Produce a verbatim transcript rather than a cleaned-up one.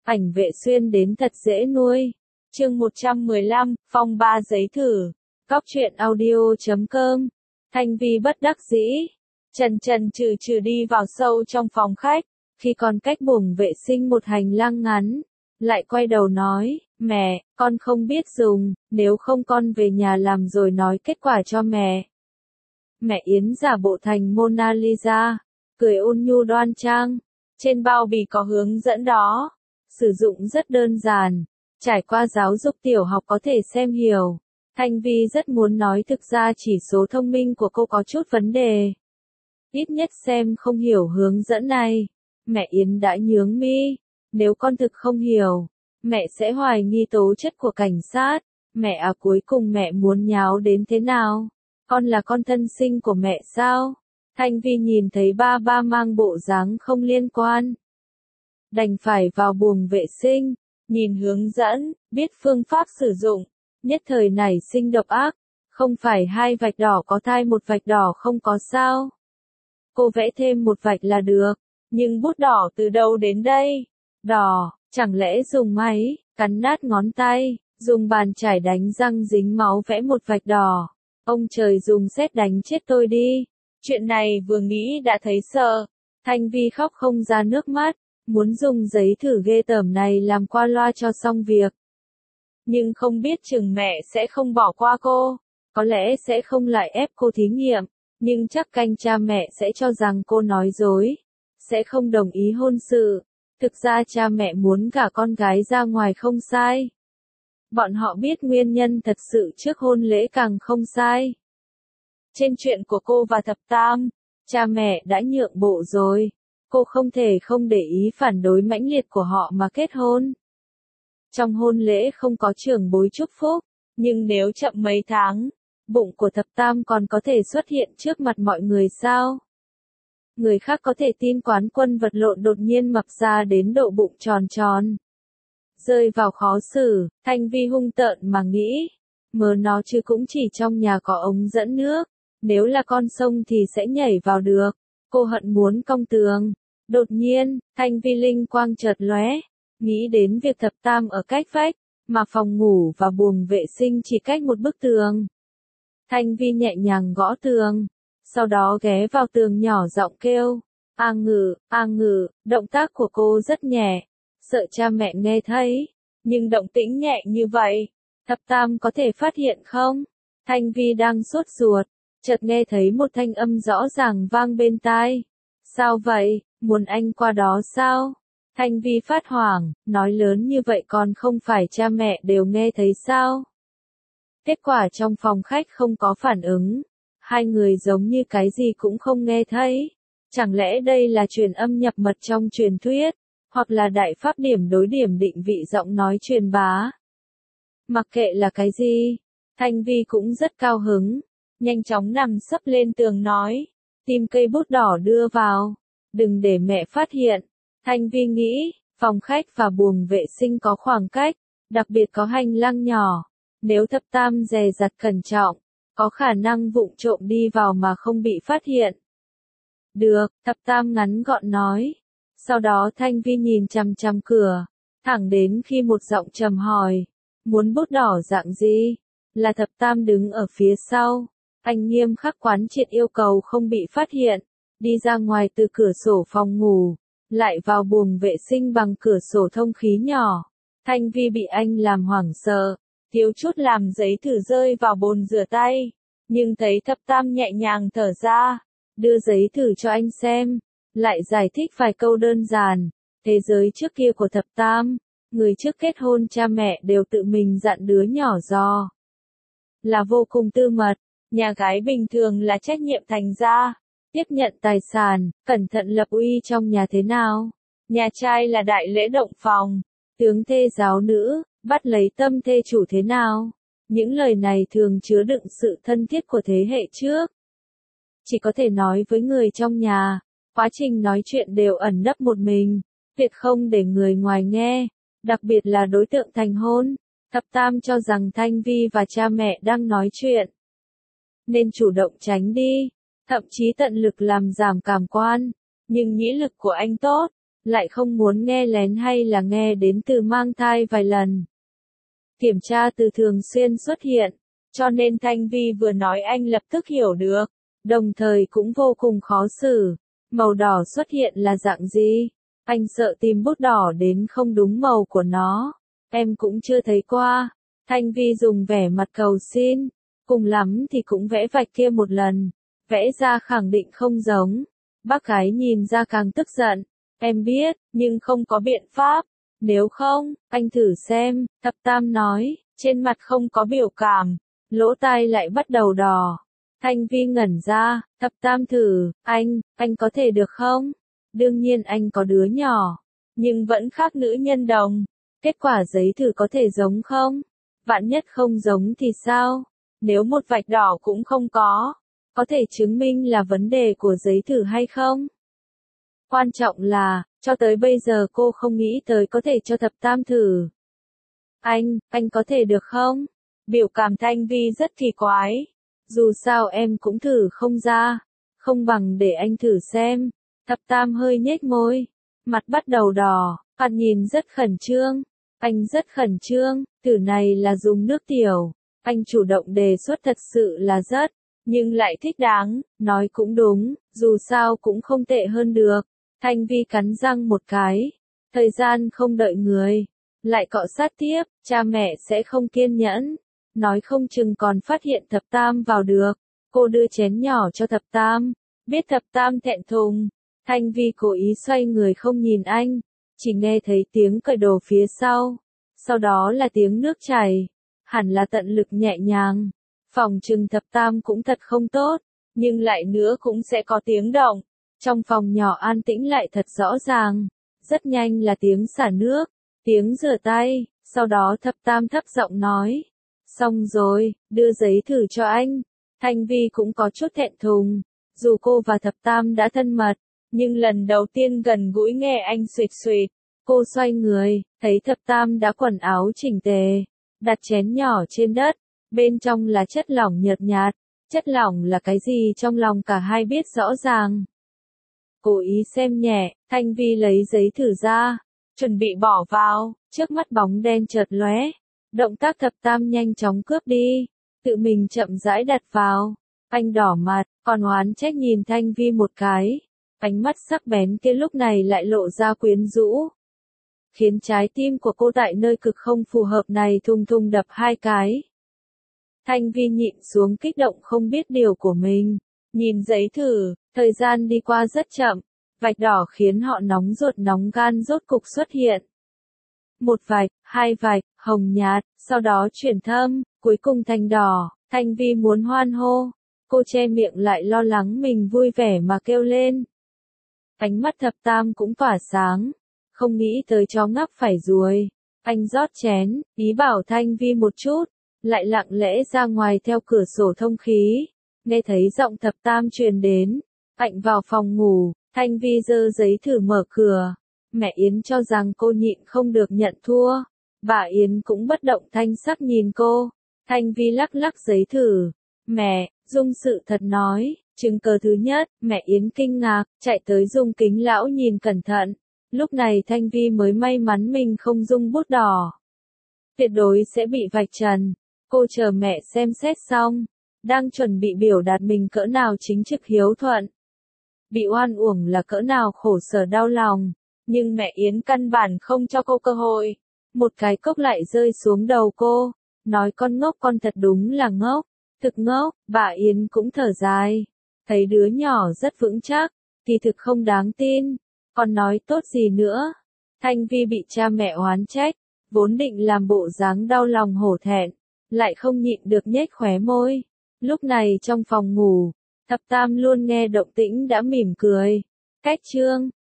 ảnh vệ xuyên đến thật dễ nuôi. Chương một trăm mười lăm, phong ba giấy thử. Cóc truyện audio chấm com. Thanh Vi bất đắc dĩ. Trần trần trừ trừ đi vào sâu trong phòng khách. Khi còn cách buồng vệ sinh một hành lang ngắn. Lại quay đầu nói, mẹ, con không biết dùng, nếu không con về nhà làm rồi nói kết quả cho mẹ. Mẹ Yến giả bộ thành Mona Lisa, cười ôn nhu đoan trang. Trên bao bì có hướng dẫn đó. Sử dụng rất đơn giản. Trải qua giáo dục tiểu học có thể xem hiểu. Thanh Vi rất muốn nói thực ra chỉ số thông minh của cô có chút vấn đề. Ít nhất xem không hiểu hướng dẫn này. Mẹ Yến đã nhướng mi. Nếu con thực không hiểu, mẹ sẽ hoài nghi tố chất của cảnh sát. Mẹ à, cuối cùng mẹ muốn nháo đến thế nào? Con là con thân sinh của mẹ sao? Thanh Vi nhìn thấy ba ba mang bộ dáng không liên quan. Đành phải vào buồng vệ sinh, nhìn hướng dẫn, biết phương pháp sử dụng, nhất thời nảy sinh độc ác. Không phải hai vạch đỏ có thai một vạch đỏ không có sao? Cô vẽ thêm một vạch là được, nhưng bút đỏ từ đâu đến đây? Đỏ, chẳng lẽ dùng máy, cắn nát ngón tay, dùng bàn chải đánh răng dính máu vẽ một vạch đỏ. Ông trời dùng sét đánh chết tôi đi. Chuyện này vừa nghĩ đã thấy sợ. Thanh Vi khóc không ra nước mắt, muốn dùng giấy thử ghê tởm này làm qua loa cho xong việc. Nhưng không biết chừng mẹ sẽ không bỏ qua cô, có lẽ sẽ không lại ép cô thí nghiệm, nhưng chắc canh cha mẹ sẽ cho rằng cô nói dối, sẽ không đồng ý hôn sự. Thực ra cha mẹ muốn gả con gái ra ngoài không sai. Bọn họ biết nguyên nhân thật sự trước hôn lễ càng không sai. Trên chuyện của cô và Thập Tam, cha mẹ đã nhượng bộ rồi. Cô không thể không để ý phản đối mãnh liệt của họ mà kết hôn. Trong hôn lễ không có trưởng bối chúc phúc, nhưng nếu chậm mấy tháng, bụng của Thập Tam còn có thể xuất hiện trước mặt mọi người sao? Người khác có thể tin quán quân vật lộn đột nhiên mập ra đến độ bụng tròn tròn. Rơi vào khó xử, Thanh Vi hung tợn mà nghĩ. Mớ nó chứ cũng chỉ trong nhà có ống dẫn nước. Nếu là con sông thì sẽ nhảy vào được. Cô hận muốn cong tường. Đột nhiên, Thanh Vi linh quang chợt lóe. Nghĩ đến việc Thập Tam ở cách vách, mà phòng ngủ và buồng vệ sinh chỉ cách một bức tường. Thanh Vi nhẹ nhàng gõ tường. Sau đó ghé vào tường nhỏ giọng kêu, a ngừ, a ngừ, động tác của cô rất nhẹ, sợ cha mẹ nghe thấy, nhưng động tĩnh nhẹ như vậy, Thập Tam có thể phát hiện không? Thanh Vi đang sốt ruột, chợt nghe thấy một thanh âm rõ ràng vang bên tai. Sao vậy, muốn anh qua đó sao? Thanh Vi phát hoảng, nói lớn như vậy còn không phải cha mẹ đều nghe thấy sao? Kết quả trong phòng khách không có phản ứng. Hai người giống như cái gì cũng không nghe thấy. Chẳng lẽ đây là truyền âm nhập mật trong truyền thuyết, hoặc là đại pháp điểm đối điểm định vị giọng nói truyền bá. Mặc kệ là cái gì, Thanh Vi cũng rất cao hứng, nhanh chóng nằm sấp lên tường nói, tìm cây bút đỏ đưa vào, đừng để mẹ phát hiện. Thanh Vi nghĩ, phòng khách và buồng vệ sinh có khoảng cách, đặc biệt có hành lang nhỏ, nếu Thập Tam dè dặt cẩn trọng, có khả năng vụng trộm đi vào mà không bị phát hiện. Được, Thập Tam ngắn gọn nói. Sau đó Thanh Vi nhìn chằm chằm cửa, thẳng đến khi một giọng trầm hỏi, muốn bút đỏ dạng gì? Là Thập Tam đứng ở phía sau. Anh nghiêm khắc quán triệt yêu cầu không bị phát hiện, đi ra ngoài từ cửa sổ phòng ngủ, lại vào buồng vệ sinh bằng cửa sổ thông khí nhỏ. Thanh Vi bị anh làm hoảng sợ, thiếu chút làm giấy thử rơi vào bồn rửa tay, nhưng thấy Thập Tam nhẹ nhàng thở ra, đưa giấy thử cho anh xem, lại giải thích vài câu đơn giản. Thế giới trước kia của Thập Tam, người trước kết hôn cha mẹ đều tự mình dặn đứa nhỏ dò là vô cùng tư mật, nhà gái bình thường là trách nhiệm thành gia, tiếp nhận tài sản, cẩn thận lập uy trong nhà thế nào, nhà trai là đại lễ động phòng, tướng thê giáo nữ, bắt lấy tâm thê chủ thế nào. Những lời này thường chứa đựng sự thân thiết của thế hệ trước. Chỉ có thể nói với người trong nhà, quá trình nói chuyện đều ẩn nấp một mình, tuyệt không để người ngoài nghe, đặc biệt là đối tượng thành hôn. Thập Tam cho rằng Thanh Vi và cha mẹ đang nói chuyện, nên chủ động tránh đi, thậm chí tận lực làm giảm cảm quan, nhưng nhĩ lực của anh tốt, lại không muốn nghe lén hay là nghe đến từ mang thai vài lần. Kiểm tra từ thường xuyên xuất hiện, cho nên Thanh Vi vừa nói anh lập tức hiểu được, đồng thời cũng vô cùng khó xử. Màu đỏ xuất hiện là dạng gì? Anh sợ tìm bút đỏ đến không đúng màu của nó. Em cũng chưa thấy qua. Thanh Vi dùng vẻ mặt cầu xin, cùng lắm thì cũng vẽ vạch kia một lần, vẽ ra khẳng định không giống. Bác gái nhìn ra càng tức giận, em biết, nhưng không có biện pháp. Nếu không, anh thử xem, Thập Tam nói, trên mặt không có biểu cảm, lỗ tai lại bắt đầu đỏ. Thanh Vi ngẩn ra, Thập Tam thử, anh, anh có thể được không? Đương nhiên anh có đứa nhỏ, nhưng vẫn khác nữ nhân đồng. Kết quả giấy thử có thể giống không? Vạn nhất không giống thì sao? Nếu một vạch đỏ cũng không có, có thể chứng minh là vấn đề của giấy thử hay không? Quan trọng là, cho tới bây giờ cô không nghĩ tới có thể cho Thập Tam thử. Anh, anh có thể được không? Biểu cảm Thanh Vi rất kỳ quái. Dù sao em cũng thử không ra, không bằng để anh thử xem. Thập Tam hơi nhếch môi, mặt bắt đầu đỏ, mặt nhìn rất khẩn trương. Anh rất khẩn trương, thử này là dùng nước tiểu. Anh chủ động đề xuất thật sự là rất, nhưng lại thích đáng, nói cũng đúng, dù sao cũng không tệ hơn được. Thanh Vi cắn răng một cái, thời gian không đợi người, lại cọ sát tiếp, cha mẹ sẽ không kiên nhẫn, nói không chừng còn phát hiện Thập Tam vào được. Cô đưa chén nhỏ cho Thập Tam, biết Thập Tam thẹn thùng, Thanh Vi cố ý xoay người không nhìn anh, chỉ nghe thấy tiếng cởi đồ phía sau, sau đó là tiếng nước chảy, hẳn là tận lực nhẹ nhàng. Phòng trừng Thập Tam cũng thật không tốt, nhưng lại nữa cũng sẽ có tiếng động. Trong phòng nhỏ an tĩnh lại thật rõ ràng, rất nhanh là tiếng xả nước, tiếng rửa tay, sau đó Thập Tam thấp giọng nói, xong rồi, đưa giấy thử cho anh. Thanh Vi cũng có chút thẹn thùng, dù cô và Thập Tam đã thân mật, nhưng lần đầu tiên gần gũi nghe anh xuỵt xuỵt, cô xoay người, thấy Thập Tam đã quần áo chỉnh tề, đặt chén nhỏ trên đất, bên trong là chất lỏng nhợt nhạt, chất lỏng là cái gì trong lòng cả hai biết rõ ràng. Cố ý xem nhẹ, Thanh Vi lấy giấy thử ra, chuẩn bị bỏ vào, trước mắt bóng đen chợt lóe, động tác Thập Tam nhanh chóng cướp đi, tự mình chậm rãi đặt vào. Anh đỏ mặt, còn oán trách nhìn Thanh Vi một cái, ánh mắt sắc bén kia lúc này lại lộ ra quyến rũ, khiến trái tim của cô tại nơi cực không phù hợp này thùng thùng đập hai cái. Thanh Vi nhịn xuống kích động không biết điều của mình, nhìn giấy thử, thời gian đi qua rất chậm, vạch đỏ khiến họ nóng ruột nóng gan rốt cục xuất hiện. Một vạch, hai vạch, hồng nhạt, sau đó chuyển thâm, cuối cùng thành đỏ. Thanh Vi muốn hoan hô, cô che miệng lại lo lắng mình vui vẻ mà kêu lên. Ánh mắt Thập Tam cũng tỏa sáng, không nghĩ tới chó ngáp phải ruồi. Anh rót chén, ý bảo Thanh Vi một chút, lại lặng lẽ ra ngoài theo cửa sổ thông khí. Nghe thấy giọng Thập Tam truyền đến, Hạnh vào phòng ngủ, Thanh Vi giơ giấy thử mở cửa. Mẹ Yến cho rằng cô nhịn không được nhận thua. Bà Yến cũng bất động thanh sắc nhìn cô. Thanh Vi lắc lắc giấy thử. Mẹ, dung sự thật nói, chứng cớ thứ nhất, mẹ Yến kinh ngạc, chạy tới dung kính lão nhìn cẩn thận. Lúc này Thanh Vi mới may mắn mình không dung bút đỏ. Tuyệt đối sẽ bị vạch trần. Cô chờ mẹ xem xét xong, đang chuẩn bị biểu đạt mình cỡ nào chính trực hiếu thuận. Bị oan uổng là cỡ nào khổ sở đau lòng, nhưng mẹ Yến căn bản không cho cô cơ hội. Một cái cốc lại rơi xuống đầu cô, nói con ngốc con thật đúng là ngốc, thực ngốc. Bà Yến cũng thở dài, thấy đứa nhỏ rất vững chắc, thì thực không đáng tin, còn nói tốt gì nữa. Thanh Vi bị cha mẹ oán trách, vốn định làm bộ dáng đau lòng hổ thẹn, lại không nhịn được nhếch khóe môi. Lúc này trong phòng ngủ, Thập Tam luôn nghe động tĩnh đã mỉm cười. Cách chương